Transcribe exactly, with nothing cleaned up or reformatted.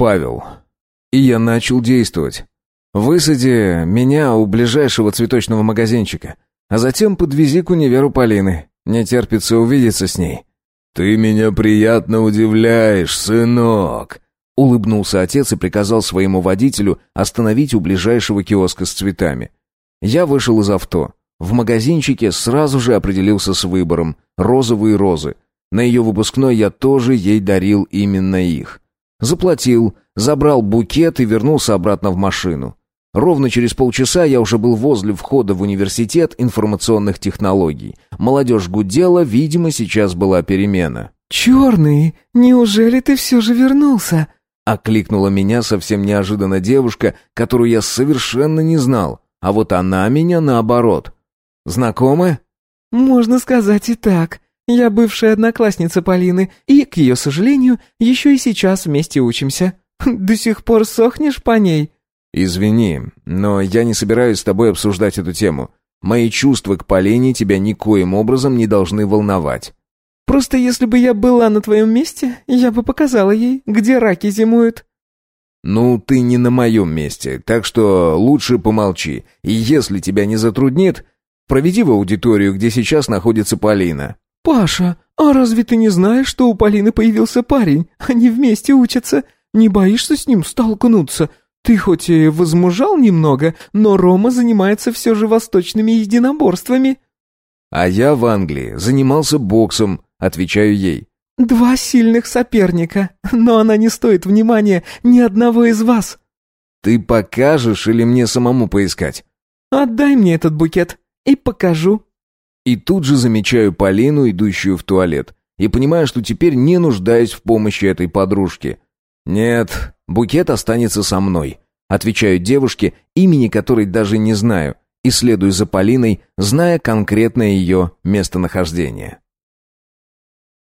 Павел. И я начал действовать. Высади меня у ближайшего цветочного магазинчика, а затем подвези к универу Полины. Не терпится увидеться с ней». «Ты меня приятно удивляешь, сынок», — улыбнулся отец и приказал своему водителю остановить у ближайшего киоска с цветами. Я вышел из авто. В магазинчике сразу же определился с выбором — розовые розы. На ее выпускной я тоже ей дарил именно их. Заплатил, забрал букет и вернулся обратно в машину. Ровно через полчаса я уже был возле входа в университет информационных технологий. Молодежь гудела, видимо, сейчас была перемена. «Черный, неужели ты все же вернулся?» Окликнула меня совсем неожиданно девушка, которую я совершенно не знал. А вот она меня наоборот. «Знакомы?» «Можно сказать и так. Я бывшая одноклассница Полины, и, к ее сожалению, еще и сейчас вместе учимся. До сих пор сохнешь по ней?» «Извини, но я не собираюсь с тобой обсуждать эту тему. Мои чувства к Полине тебя никоим образом не должны волновать». «Просто если бы я была на твоем месте, я бы показала ей, где раки зимуют». «Ну, ты не на моем месте, так что лучше помолчи. И если тебя не затруднит, проведи в аудиторию, где сейчас находится Полина». «Паша, а разве ты не знаешь, что у Полины появился парень? Они вместе учатся. Не боишься с ним столкнуться? Ты хоть и возмужал немного, но Рома занимается все же восточными единоборствами». «А я в Англии занимался боксом», — отвечаю ей. «Два сильных соперника, но она не стоит внимания ни одного из вас». «Ты покажешь или мне самому поискать?» «Отдай мне этот букет и покажу». И тут же замечаю Полину, идущую в туалет, и понимаю, что теперь не нуждаюсь в помощи этой подружки. «Нет, букет останется со мной», — отвечаю девушке, имени которой даже не знаю, и следую за Полиной, зная конкретное ее местонахождение.